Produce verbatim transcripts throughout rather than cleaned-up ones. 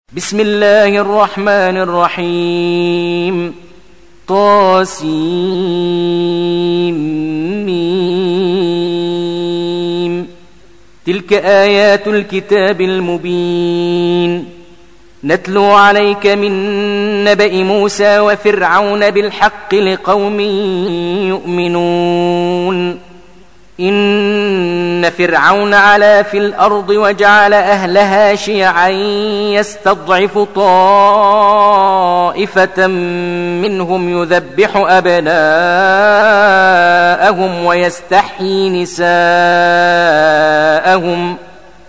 بسم الله الرحمن الرحيم. طاسيم. تلك آيات الكتاب المبين. نتلو عليك من نبأ موسى وفرعون بالحق لقوم يؤمنون. إن فرعون علا في الأرض وجعل أهلها شيعا يستضعف طائفة منهم يذبح أبناءهم ويستحيي نساءهم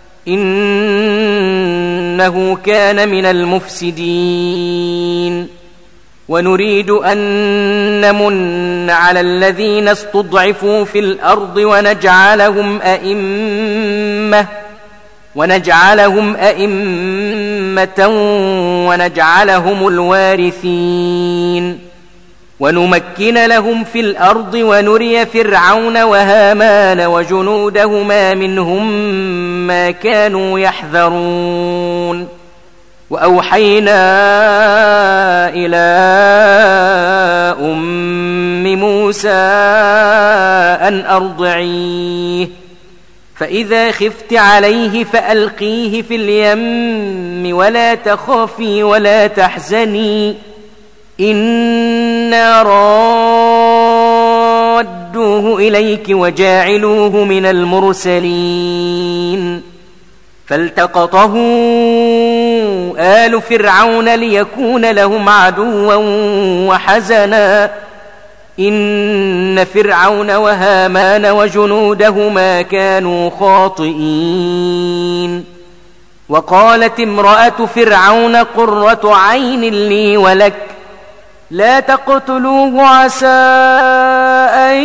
إنه كان من المفسدين. ونريد أن نمن على الذين استضعفوا في الأرض ونجعلهم أئمة ونجعلهم أئمة ونجعلهم الوارثين ونمكن لهم في الأرض ونري فرعون وهامان وجنودهما منهم ما كانوا يحذرون. وأوحينا إلى أم موسى أن أرضعيه فإذا خفت عليه فألقيه في اليم ولا تخافي ولا تحزني إنا رادوه إليك وجاعلوه من المرسلين. فالتقطه آل فرعون ليكون لهم عدوا وحزنا إن فرعون وهامان وجنودهما كانوا خاطئين. وقالت امرأة فرعون قرة عين لي ولك لا تقتلوه عسى أن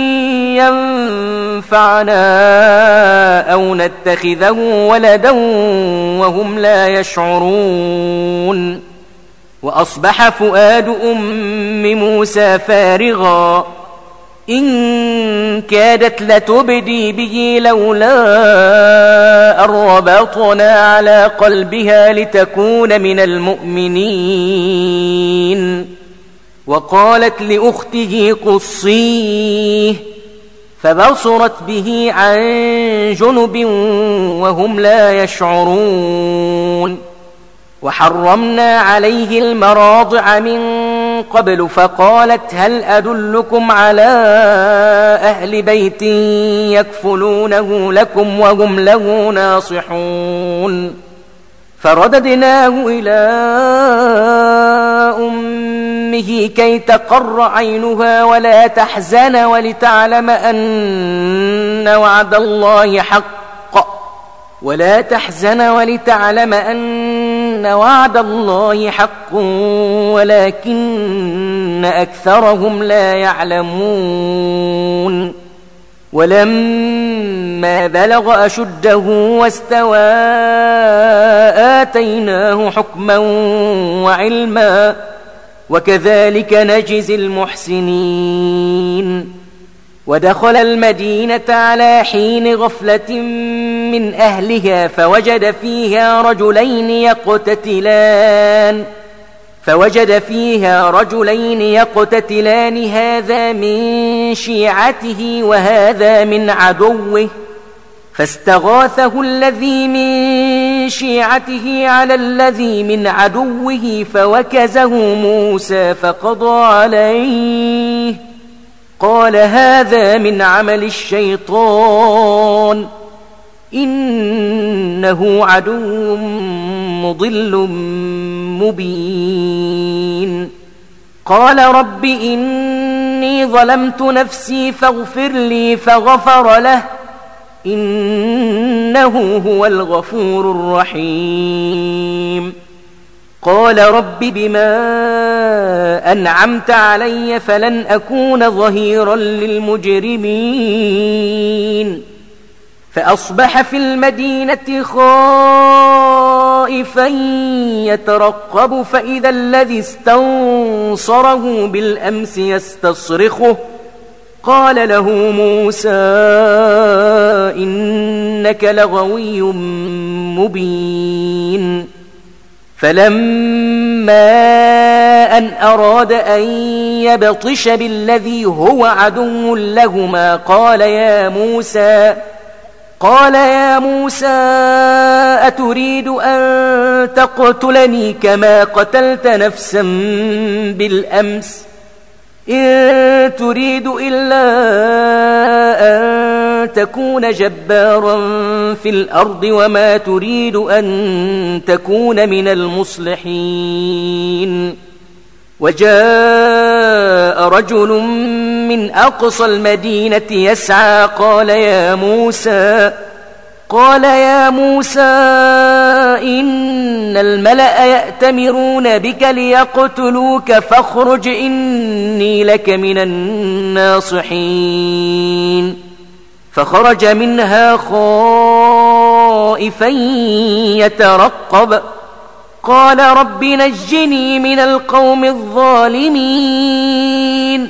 ينفعنا أو نتخذه ولدا وهم لا يشعرون. وأصبح فؤاد أم موسى فارغا إن كادت لتبدي به لولا أن ربطنا على قلبها لتكون من المؤمنين. وقالت لأخته قصيه فبصرت به عن جنب وهم لا يشعرون. وحرمنا عليه المراضع من قبل فقالت هل أدلكم على أهل بيت يكفلونه لكم وهم له ناصحون. فرددناه إلى أمه كي تقر عينها ولا تحزن ولتعلم أن وعد الله حق ولا تحزن ولتعلم أن وعد الله حق ولكن أكثرهم لا يعلمون. ولما بلغ أشده واستوى آتيناه حكما وعلما وكذلك نجزي المحسنين. ودخل المدينة على حين غفلة من أهلها فوجد فيها رجلين يقتتلان فوجد فيها رجلين يقتتلان هذا من شيعته وهذا من عدوه فاستغاثه الذي من شيعته على الذي من عدوه فوكزه موسى فقضى عليه قال هذا من عمل الشيطان إنه عدو مضل مبين. قال رب إني ظلمت نفسي فاغفر لي فغفر له إنه هو الغفور الرحيم. قال رب بما أنعمت علي فلن أكون ظهيرا للمجرمين. فأصبح في المدينة خائفا يترقب فإذا الذي استنصره بالأمس يستصرخه قال له موسى إنك لغوي مبين. فلما أن أراد أن يبطش بالذي هو عدو لهما قال يا موسى قال يا موسى أتريد أن تقتلني كما قتلت نفسا بالأمس إن تريد إلا أن تكون جبارا في الأرض وما تريد أن تكون من المصلحين وجاء رجل من أقصى المدينة يسعى قال يا موسى قال يا موسى إن الملأ يأتمرون بك ليقتلوك فاخرج إني لك من الناصحين فخرج منها خائفا يترقب قال رب نجني من القوم الظالمين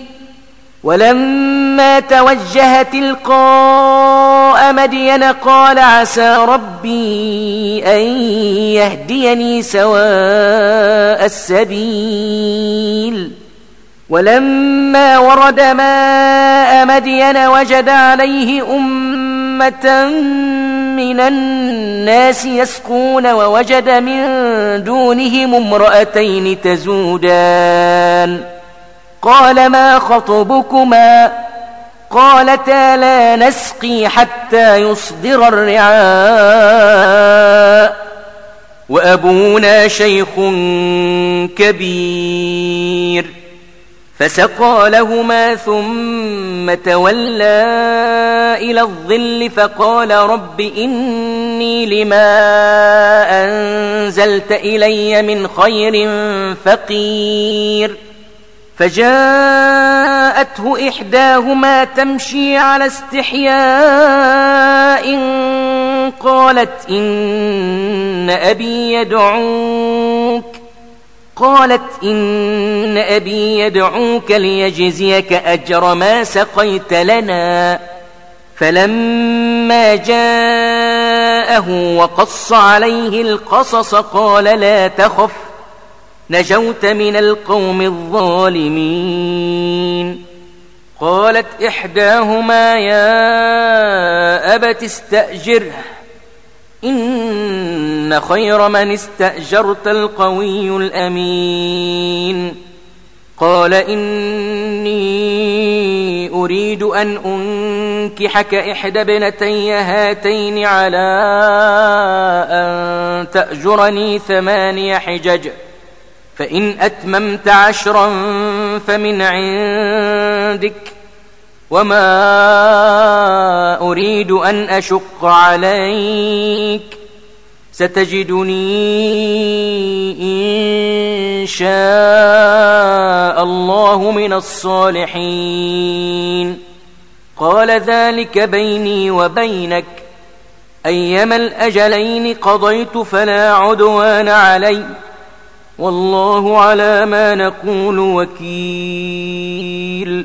ولما توجه تلقاء مدين قال عسى ربي أن يهديني سواء السبيل ولما ورد ماء مدين وجد عليه أمة من الناس يسقون ووجد من دونهم امرأتين تزودان قال ما خطبكما قالتا لا نسقي حتى يصدر الرعاء وأبونا شيخ كبير فسقى لهما ثم تولى إلى الظل فقال رب إني لما أنزلت إلي من خير فقير فجاءته إحداهما تمشي على استحياء قالت إن أبي يدعوك قالت إن أبي يدعوك ليجزيك أجر ما سقيت لنا فلما جاءه وقص عليه القصص قال لا تخف نجوت من القوم الظالمين قالت إحداهما يا أبت استأجره إن خير من استأجرت القوي الأمين قال إني أريد أن أنكحك إحدى ابنتي هاتين على أن تأجرني ثماني حجج فإن أتممت عشرا فمن عندك وما أريد أن أشق عليك ستجدني إن شاء الله من الصالحين قال ذلك بيني وبينك أيما الأجلين قضيت فلا عدوان علي والله على ما نقول وكيل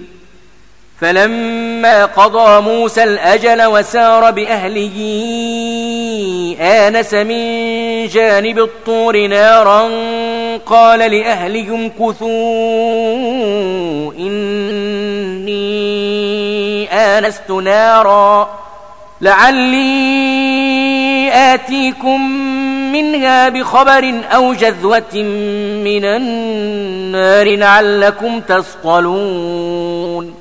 فلما قضى موسى الأجل وسار بأهله آنس من جانب الطور نارا قال لأهلهم كثوا إني آنست نارا لعلي آتيكم منها بخبر أو جذوة من النار لعلكم تصطلون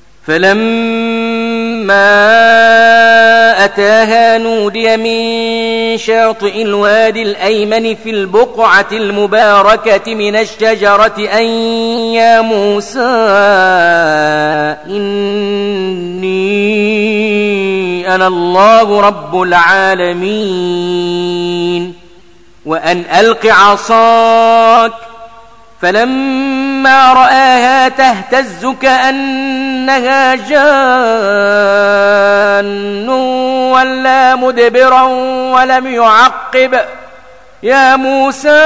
فلما أتاها نودي من شاطئ الوادي الأيمن في البقعة المباركة من الشجرة أن يا موسى إني أنا الله رب العالمين وأن ألق عصاك فلما رآها تهتز كأنها جان ولا مدبرا ولم يعقب يا موسى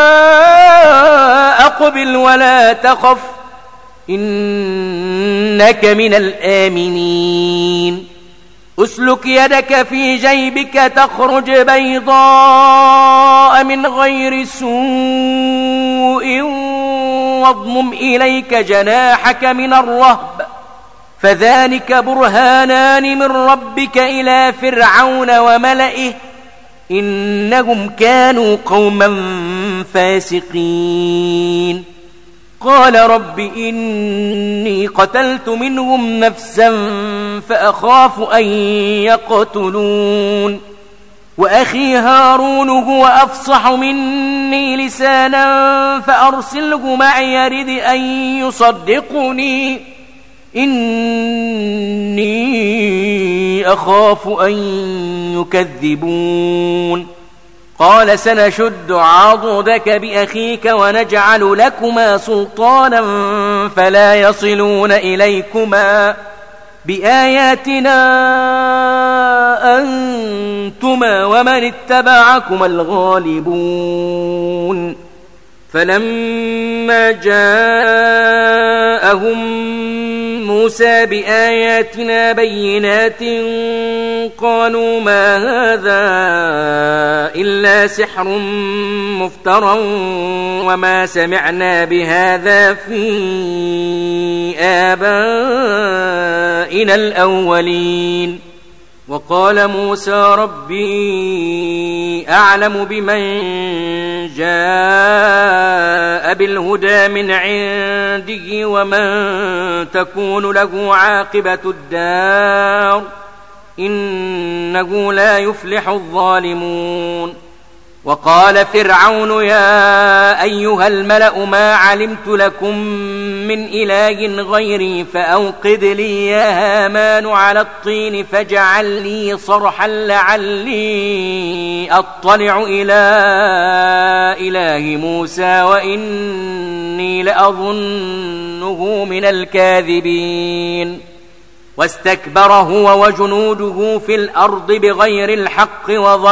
أقبل ولا تخف إنك من الآمنين أسلك يدك في جيبك تخرج بيضاء من غير سوء واضمم إليك جناحك من الرهب فذلك برهانان من ربك إلى فرعون وملئه إنهم كانوا قوما فاسقين قال رب إني قتلت منهم نفسا فأخاف أن يقتلون وأخي هارون هو أفصح مني لسانا فأرسله معي يرد أن يصدقني إني أخاف أن يكذبون قال سنشد عضدك بأخيك ونجعل لكما سلطانا فلا يصلون إليكما بآياتنا أنتما ومن اتبعكما الغالبون فلما جاءهم موسى بآياتنا بينات قالوا ما هذا إلا سحر مفترى وما سمعنا بهذا في آبائنا الأولين وقال موسى ربي أعلم بمن جاء بالهدى من عنده ومن تكون له عاقبة الدار إنه لا يفلح الظالمون وقال فرعون يا أيها الملأ ما علمت لكم من إله غيري فأوقد لي يا هامان على الطين فاجعل لي صرحا لعلي أطلع إلى إله موسى وإني لأظنه من الكاذبين واستكبر هو وجنوده في الأرض بغير الحق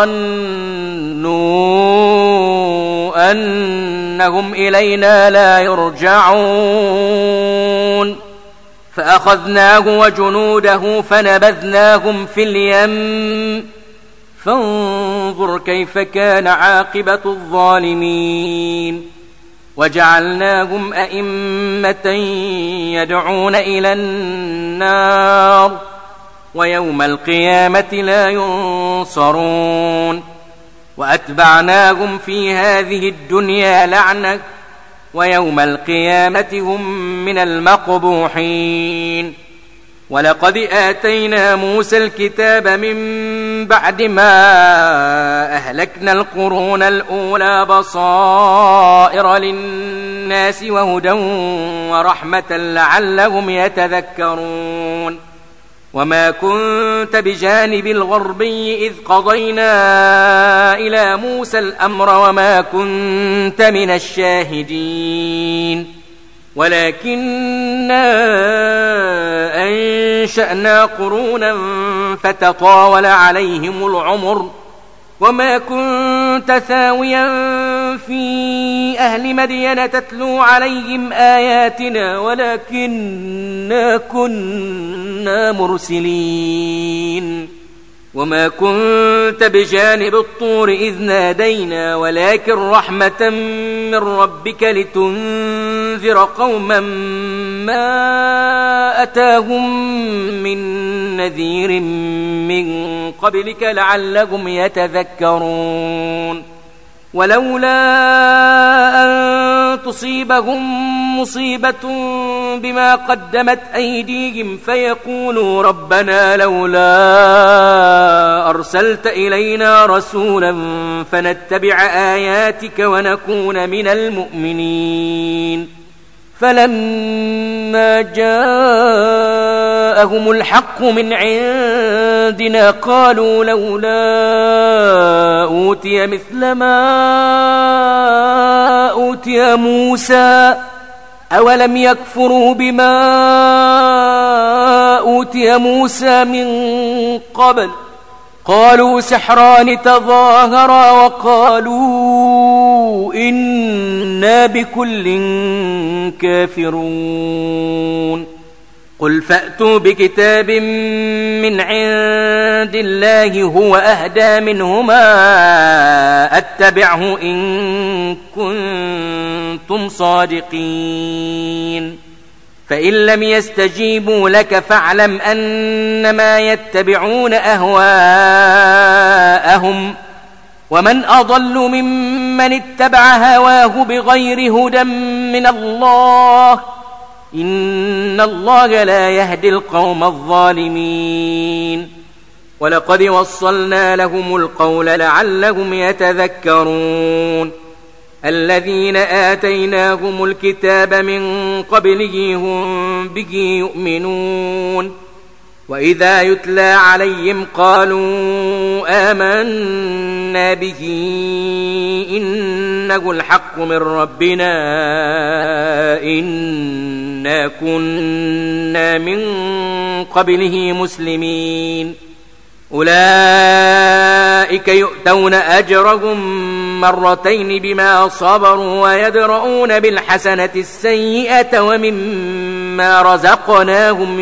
وظنوا أنهم إلينا لا يرجعون فأخذناه وجنوده فنبذناهم في اليم فانظر كيف كان عاقبة الظالمين وجعلناهم أئمة يدعون إلى النار ويوم القيامة لا ينصرون وأتبعناهم في هذه الدنيا لعنة ويوم القيامة هم من المقبوحين ولقد آتينا موسى الكتاب من بعد ما أهلكنا القرون الأولى بصائر للناس وهدى ورحمة لعلهم يتذكرون وما كنت بجانب الغربي إذ قضينا إلى موسى الأمر وما كنت من الشاهدين ولكننا أنشأنا قرونا فتطاول عليهم العمر وما كنت ثاويا في أهل مدين تتلو عليهم آياتنا ولكننا كنا مرسلين وما كنت بجانب الطور إذ نادينا ولكن رحمة من ربك لتنذر قوما ما أتاهم من نذير من قبلك لعلهم يتذكرون ولولا أن تصيبهم مصيبة بما قدمت أيديهم فيقولوا ربنا لولا أرسلت إلينا رسولا فنتبع آياتك ونكون من المؤمنين فلما جاءهم الحق من عندنا قالوا لولا أوتي مثل ما أوتي موسى أولم يكفروا بما أوتي موسى من قبل قالوا سحران تظاهرا وقالوا إنا بكل كافرون قل فأتوا بكتاب من عند الله هو أهدى منهما أتبعه إن كنتم صادقين فإن لم يستجيبوا لك فاعلم أنما يتبعون أهواءهم ومن أضل ممن اتبع هواه بغير هدى من الله إن الله لا يهدي القوم الظالمين ولقد وصلنا لهم القول لعلهم يتذكرون الذين آتيناهم الكتاب من قبله هم به يؤمنون وإذا يتلى عليهم قالوا آمنا به إنه الحق من ربنا إنا كنا من قبله مسلمين أولئك يؤتون أجرهم مرتين بما صبروا ويدرؤون بالحسنة السيئة ومما رزقناهم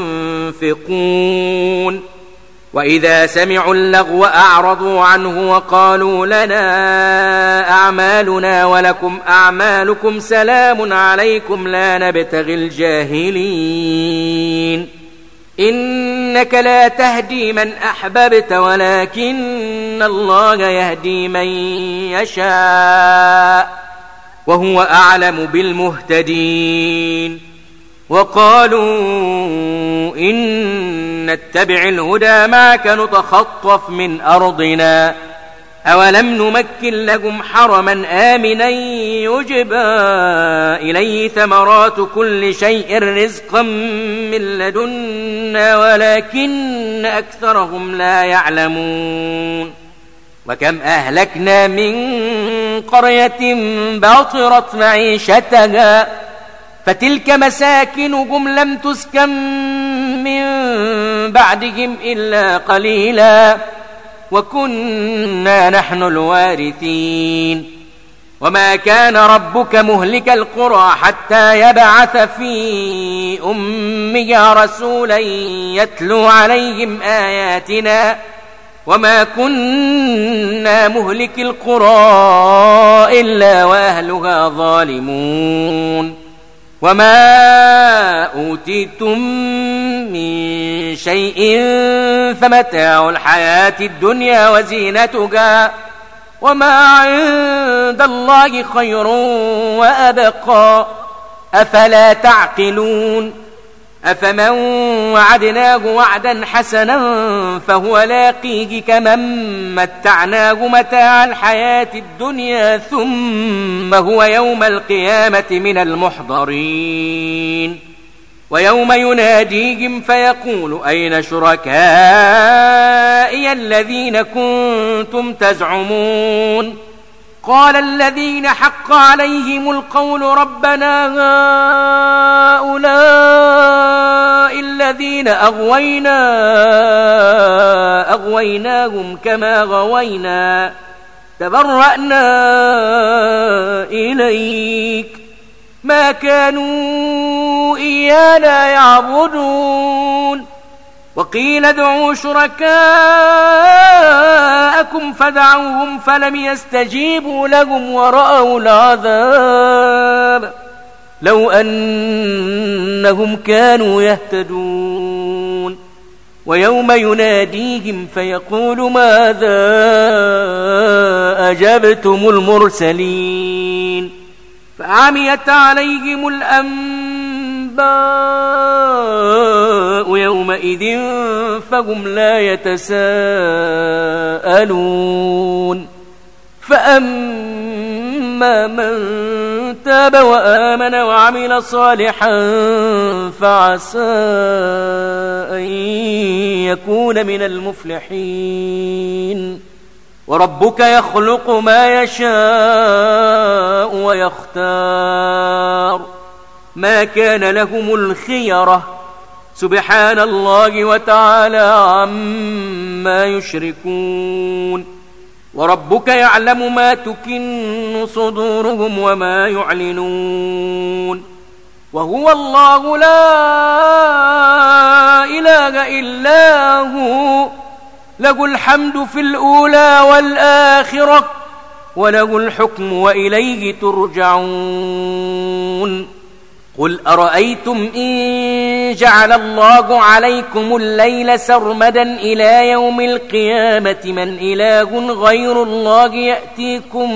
ينفقون وإذا سمعوا اللغو أعرضوا عنه وقالوا لنا أعمالنا ولكم أعمالكم سلام عليكم لا نبتغي الجاهلين إنك لا تهدي من أحببت ولكن الله يهدي من يشاء وهو أعلم بالمهتدين وقالوا إن نتبع الهدى معك نتخطف من أرضنا أولم نمكن لهم حرما آمنا يجبى إليه ثمرات كل شيء رزقا من لدنا ولكن أكثرهم لا يعلمون وكم أهلكنا من قرية باطرت معيشتها فتلك مساكنهم لم تسكن من بعدهم إلا قليلا وكنا نحن الوارثين وما كان ربك مهلك القرى حتى يبعث في أمها رسولا يتلو عليهم آياتنا وما كنا مهلك القرى إلا وأهلها ظالمون وما أوتيتم من شيء فمتاع الحياة الدنيا وزينتها وما عند الله خير وأبقى أفلا تعقلون أفمن وعدناه وعدا حسنا فهو لاقيه كمن متعناه متاع الحياة الدنيا ثم هو يوم القيامة من المحضرين ويوم يناديهم فيقول أين شركائي الذين كنتم تزعمون قال الذين حق عليهم القول ربنا هؤلاء الذين أغوينا أغويناهم كما غوينا تبرأنا إليك ما كانوا إيانا يعبدون وقيل ادعوا شركاءكم فدعوهم فلم يستجيبوا لهم ورأوا العذاب لو أنهم كانوا يهتدون ويوم يناديهم فيقول ماذا أجبتم المرسلين فعميت عليهم الأنباء يومئذ فهم لا يتساءلون فأما من تاب وآمن وعمل صالحا فعسى أن يكون من المفلحين وربك يخلق ما يشاء ويختار ما كان لهم الخيرة سبحان الله وتعالى عما يشركون وربك يعلم ما تكن صدورهم وما يعلنون وهو الله لا إله إلا هو، له الحمد في الأولى والآخرة، وله الحكم وإليه ترجعون. قل أرأيتم إن جعل الله عليكم الليل سرمدا إلى يوم القيامة من إله غير الله يأتيكم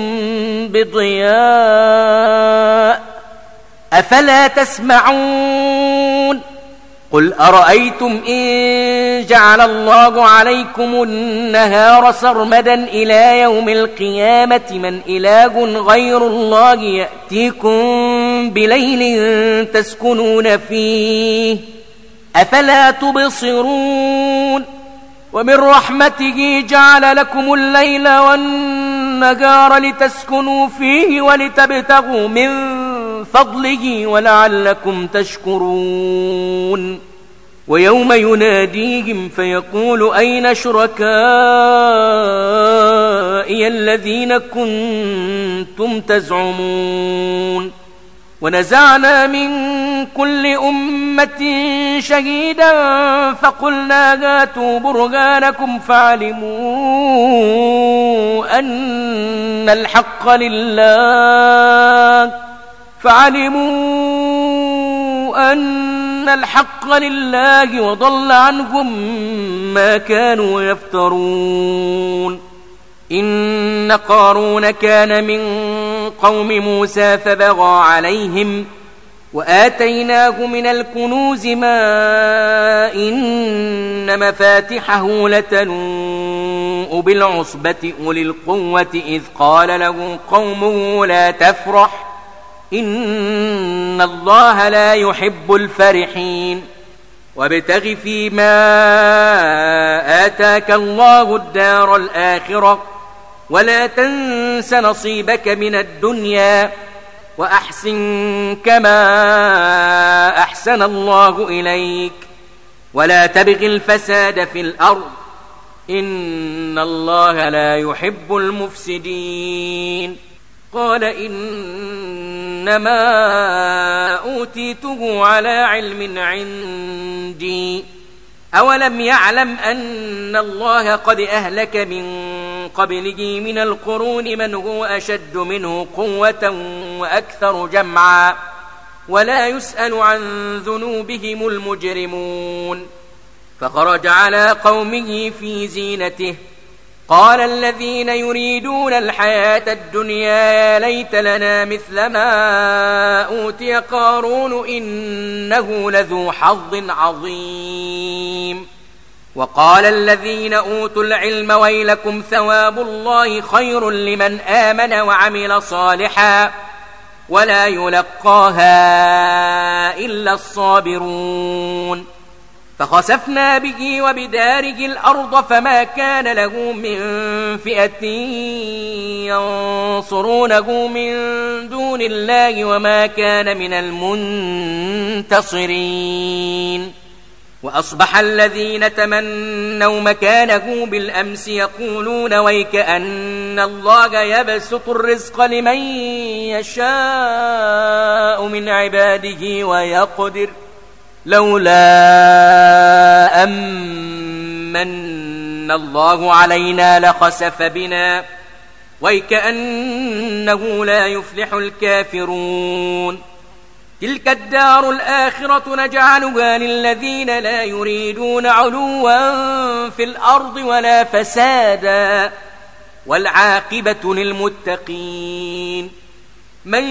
بضياء أفلا تسمعون. قل أرأيتم إن جعل الله عليكم النهار سرمدا إلى يوم القيامة من إله غير الله يأتيكم بليل تسكنون فيه أفلا تبصرون. ومن رحمته جعل لكم الليل والنهار لتسكنوا فيه ولتبتغوا من فضله ولعلكم تشكرون. ويوم يناديهم فيقول أين شركائي الذين كنتم تزعمون. ونزعنا من كل أمة شهيدا فقلنا هاتوا برهانكم فعلموا أن الحق لله فعلموا أن الحق لله وضل عنهم ما كانوا يفترون. إن قارون كان من قوم موسى فبغى عليهم وآتيناه من الكنوز ما إن مفاتحه لتنوء بالعصبة أولي القوة إذ قال له قومه لا تفرح إن الله لا يحب الفرحين. وابتغ فيما آتاك الله الدار الآخرة ولا تنس نصيبك من الدنيا وأحسن كما أحسن الله إليك ولا تبغ الفساد في الأرض إن الله لا يحب المفسدين. قال إنما أوتيته على علم عندي أولم يعلم أن الله قد أهلك من قبله من القرون من هو أشد منه قوة وأكثر جمعا ولا يسأل عن ذنوبهم المجرمون. فخرج على قومه في زينته قال الذين يريدون الحياة الدنيا يا ليت لنا مثل ما أوتي قارون إنه لذو حظ عظيم. وقال الذين أوتوا العلم ويلكم ثواب الله خير لمن آمن وعمل صالحا ولا يلقاها إلا الصابرون. فخسفنا به وبداره الأرض فما كان له من فئة ينصرونه من دون الله وما كان من المنتصرين. وأصبح الذين تمنوا مكانه بالأمس يقولون ويكأن الله يبسط الرزق لمن يشاء من عباده ويقدر لولا أمن الله علينا لخسف بنا ويكأنه لا يفلح الكافرون. تلك الدار الآخرة نجعلها للذين لا يريدون علوا في الأرض ولا فسادا والعاقبة للمتقين. من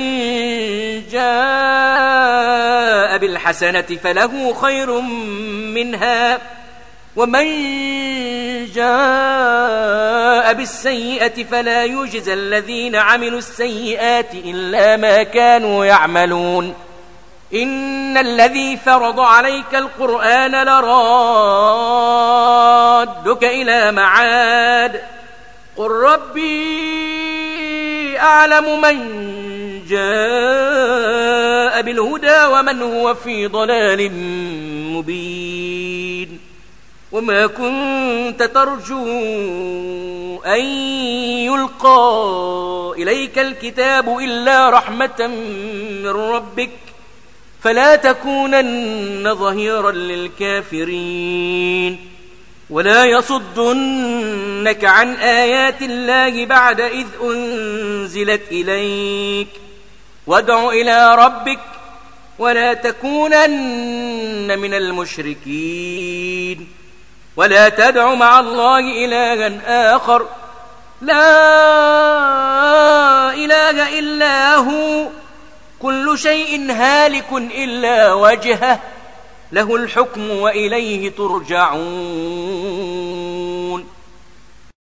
جاء بالحسنة فله خير منها ومن جاء بالسيئة فلا يجزى الذين عملوا السيئات إلا ما كانوا يعملون. إن الذي فرض عليك القرآن لرادك إلى معاد قل ربي أعلم من جاء بالهدى ومن هو في ضلال مبين. وما كنت ترجو أن يلقى إليك الكتاب إلا رحمة من ربك فلا تكونن ظهيرا للكافرين ولا يصدنك عن آيات الله بعد إذ أنزلت إليك وادع إلى ربك ولا تكونن من المشركين ولا تدع مع الله إلها آخر لا إله إلا هو كل شيء هالك إلا وجهه له الحكم وإليه ترجعون